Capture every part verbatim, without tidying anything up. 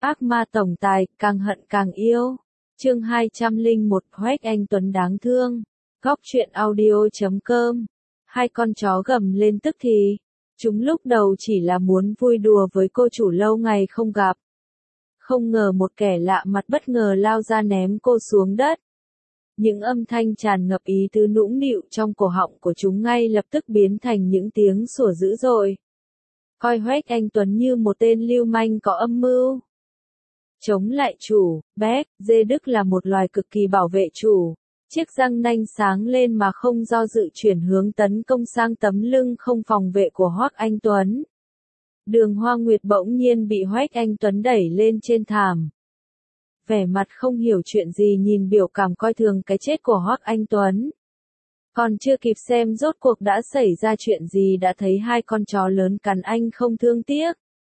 Ác ma tổng tài, càng hận càng yêu. Chương hai trăm lẻ một Hoác Anh Tuấn đáng thương. Góc truyện audio chấm com. Hai con chó gầm lên tức thì. Chúng lúc đầu chỉ là muốn vui đùa với cô chủ lâu ngày không gặp. Không ngờ một kẻ lạ mặt bất ngờ lao ra ném cô xuống đất. Những âm thanh tràn ngập ý tứ nũng nịu trong cổ họng của chúng ngay lập tức biến thành những tiếng sủa dữ dội. Coi Hoác Anh Tuấn như một tên lưu manh có âm mưu. Chống lại chủ, Beck, dê Đức là một loài cực kỳ bảo vệ chủ. Chiếc răng nanh sáng lên mà không do dự chuyển hướng tấn công sang tấm lưng không phòng vệ của Hoác Anh Tuấn. Đường Hoa Nguyệt bỗng nhiên bị Hoác Anh Tuấn đẩy lên trên thảm. Vẻ mặt không hiểu chuyện gì nhìn biểu cảm coi thường cái chết của Hoác Anh Tuấn. Còn chưa kịp xem rốt cuộc đã xảy ra chuyện gì đã thấy hai con chó lớn cắn anh không thương tiếc.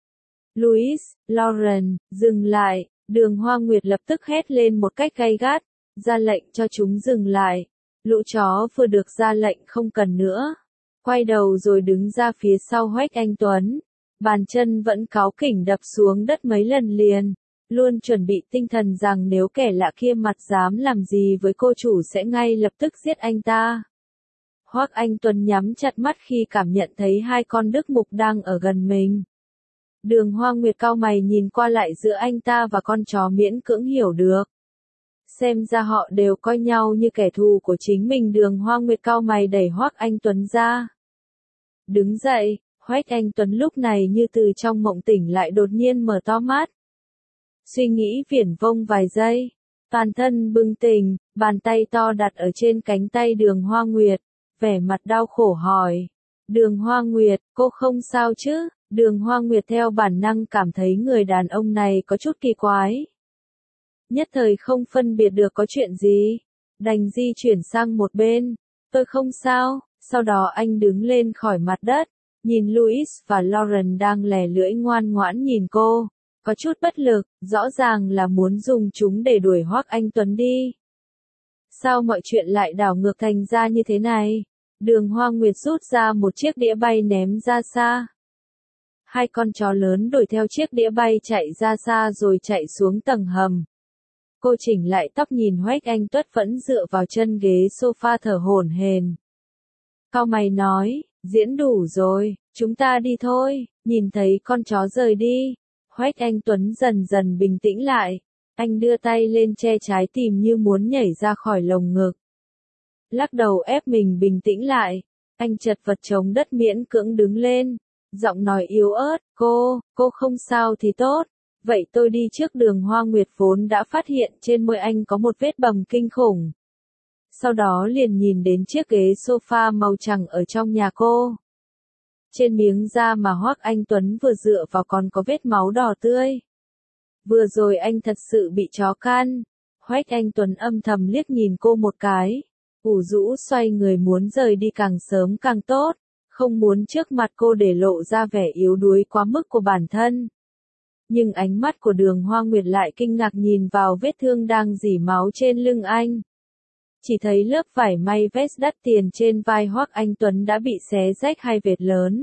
Louis, Lauren, dừng lại, Đường Hoa Nguyệt lập tức hét lên một cách gay gắt, ra lệnh cho chúng dừng lại. Lũ chó vừa được ra lệnh không cần nữa. Quay đầu rồi đứng ra phía sau Hoác Anh Tuấn. Bàn chân vẫn cáu kỉnh đập xuống đất mấy lần liền. Luôn chuẩn bị tinh thần rằng nếu kẻ lạ kia mặt dám làm gì với cô chủ sẽ ngay lập tức giết anh ta. Hoác Anh Tuấn nhắm chặt mắt khi cảm nhận thấy hai con đức mục đang ở gần mình. Đường Hoa Nguyệt cau mày nhìn qua lại giữa anh ta và con chó miễn cưỡng hiểu được. Xem ra họ đều coi nhau như kẻ thù của chính mình. Đường Hoa Nguyệt cau mày đẩy Hoác Anh Tuấn ra. Đứng dậy, Hoác Anh Tuấn lúc này như từ trong mộng tỉnh lại đột nhiên mở to mắt. Suy nghĩ viển vông vài giây, toàn thân bừng tỉnh, bàn tay to đặt ở trên cánh tay Đường Hoa Nguyệt, vẻ mặt đau khổ hỏi. Đường Hoa Nguyệt, cô không sao chứ? Đường Hoa Nguyệt theo bản năng cảm thấy người đàn ông này có chút kỳ quái. Nhất thời không phân biệt được có chuyện gì, đành di chuyển sang một bên. Tôi không sao. Sau đó anh đứng lên khỏi mặt đất, nhìn Louis và Lauren đang lè lưỡi ngoan ngoãn nhìn cô, có chút bất lực, rõ ràng là muốn dùng chúng để đuổi Hoác Anh Tuấn đi. Sao mọi chuyện lại đảo ngược thành ra như thế này? Đường Hoa Nguyệt rút ra một chiếc đĩa bay ném ra xa. Hai con chó lớn đuổi theo chiếc đĩa bay chạy ra xa rồi chạy xuống tầng hầm. Cô chỉnh lại tóc nhìn Hoác Anh Tuấn vẫn dựa vào chân ghế sofa thở hổn hển. Cau mày nói, diễn đủ rồi, chúng ta đi thôi. Nhìn thấy con chó rời đi, Hoác Anh Tuấn dần dần bình tĩnh lại. Anh đưa tay lên che trái tim như muốn nhảy ra khỏi lồng ngực. Lắc đầu ép mình bình tĩnh lại. Anh chật vật chống đất miễn cưỡng đứng lên. Giọng nói yếu ớt, cô, cô không sao thì tốt. Vậy tôi đi trước. Đường Hoa Nguyệt vốn đã phát hiện trên môi anh có một vết bầm kinh khủng. Sau đó liền nhìn đến chiếc ghế sofa màu trắng ở trong nhà cô. Trên miếng da mà Hoác Anh Tuấn vừa dựa vào còn có vết máu đỏ tươi. Vừa rồi anh thật sự bị chó căn. Hoác Anh Tuấn âm thầm liếc nhìn cô một cái. Ủ rũ xoay người muốn rời đi càng sớm càng tốt. Không muốn trước mặt cô để lộ ra vẻ yếu đuối quá mức của bản thân. Nhưng ánh mắt của Đường Hoa Nguyệt lại kinh ngạc nhìn vào vết thương đang rỉ máu trên lưng anh. Chỉ thấy lớp vải may vest đắt tiền trên vai Hoác Anh Tuấn đã bị xé rách hai vệt lớn.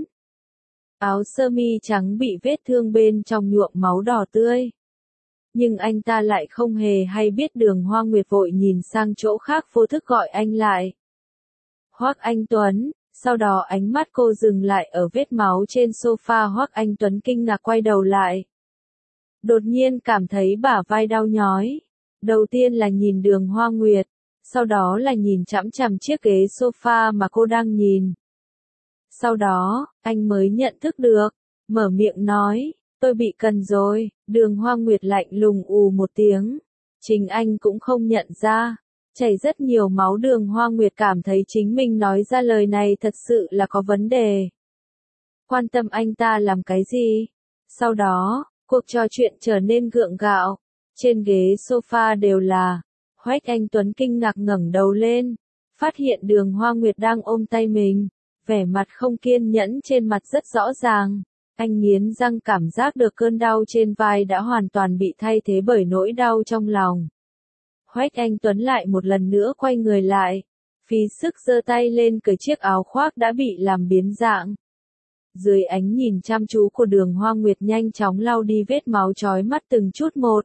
Áo sơ mi trắng bị vết thương bên trong nhuộm máu đỏ tươi. Nhưng anh ta lại không hề hay biết. Đường Hoa Nguyệt vội nhìn sang chỗ khác vô thức gọi anh lại. Hoác Anh Tuấn, sau đó ánh mắt cô dừng lại ở vết máu trên sofa. Hoác Anh Tuấn kinh ngạc quay đầu lại. Đột nhiên cảm thấy bả vai đau nhói. Đầu tiên là nhìn Đường Hoa Nguyệt. Sau đó là nhìn chằm chằm chiếc ghế sofa mà cô đang nhìn. Sau đó, anh mới nhận thức được, mở miệng nói, tôi bị cần rồi. Đường Hoa Nguyệt lạnh lùng ù một tiếng. Chính anh cũng không nhận ra, chảy rất nhiều máu. Đường Hoa Nguyệt cảm thấy chính mình nói ra lời này thật sự là có vấn đề. Quan tâm anh ta làm cái gì? Sau đó, cuộc trò chuyện trở nên gượng gạo. Trên ghế sofa đều là. Hoác Anh Tuấn kinh ngạc ngẩng đầu lên, phát hiện Đường Hoa Nguyệt đang ôm tay mình, vẻ mặt không kiên nhẫn trên mặt rất rõ ràng. Anh nghiến răng cảm giác được cơn đau trên vai đã hoàn toàn bị thay thế bởi nỗi đau trong lòng. Hoác Anh Tuấn lại một lần nữa quay người lại, phí sức giơ tay lên cởi chiếc áo khoác đã bị làm biến dạng. dưới ánh nhìn chăm chú của Đường Hoa Nguyệt nhanh chóng lau đi vết máu chói mắt từng chút một.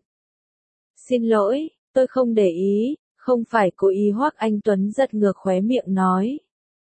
Xin lỗi, tôi không để ý, không phải cố ý. Hoắc Anh Tuấn giật ngược khóe miệng nói.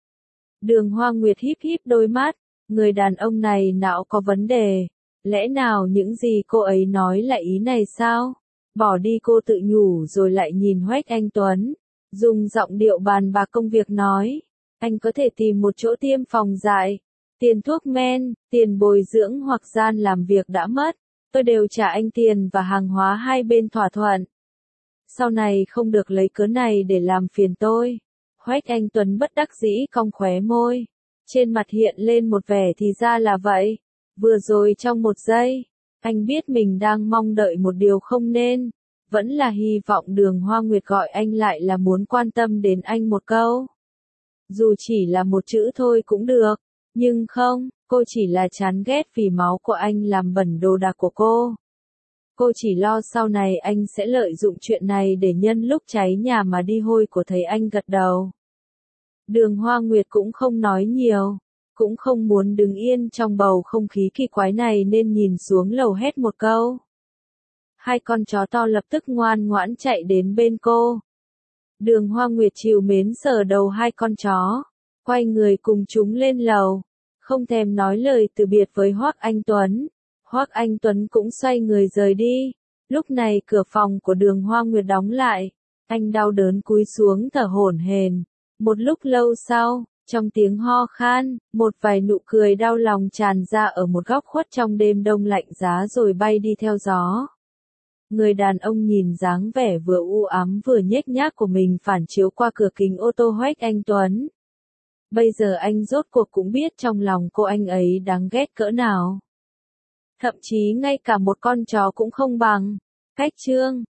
Đường Hoa Nguyệt híp híp đôi mắt, người đàn ông này não có vấn đề, lẽ nào những gì cô ấy nói là ý này sao? Bỏ đi, cô tự nhủ rồi lại nhìn Hoắc Anh Tuấn, dùng giọng điệu bàn bạc công việc nói, anh có thể tìm một chỗ tiêm phòng dại, tiền thuốc men, tiền bồi dưỡng hoặc gian làm việc đã mất, tôi đều trả anh tiền và hàng hóa hai bên thỏa thuận. Sau này không được lấy cớ này để làm phiền tôi. Hoắc Anh Tuấn bất đắc dĩ cong khóe môi, trên mặt hiện lên một vẻ thì ra là vậy. Vừa rồi trong một giây, anh biết mình đang mong đợi một điều không nên, vẫn là hy vọng Đường Hoa Nguyệt gọi anh lại là muốn quan tâm đến anh một câu. Dù chỉ là một chữ thôi cũng được, nhưng không, cô chỉ là chán ghét vì máu của anh làm bẩn đồ đạc của cô. Cô chỉ lo sau này anh sẽ lợi dụng chuyện này để nhân lúc cháy nhà mà đi. Hôi của thấy anh gật đầu. Đường Hoa Nguyệt cũng không nói nhiều, cũng không muốn đứng yên trong bầu không khí kỳ quái này nên nhìn xuống lầu hét một câu. Hai con chó to lập tức ngoan ngoãn chạy đến bên cô. Đường Hoa Nguyệt trìu mến sờ đầu hai con chó, quay người cùng chúng lên lầu, không thèm nói lời từ biệt với Hoắc Anh Tuấn. Hoắc Anh Tuấn cũng xoay người rời đi. Lúc này cửa phòng của Đường Hoa Nguyệt đóng lại, anh đau đớn cúi xuống thở hổn hển. Một lúc lâu sau, trong tiếng ho khan, một vài nụ cười đau lòng tràn ra ở một góc khuất trong đêm đông lạnh giá rồi bay đi theo gió. Người đàn ông nhìn dáng vẻ vừa u ám vừa nhếch nhác của mình phản chiếu qua cửa kính ô tô Hoắc Anh Tuấn. Bây giờ anh rốt cuộc cũng biết trong lòng cô anh ấy đáng ghét cỡ nào. Thậm chí ngay cả một con chó cũng không bằng. Cách chương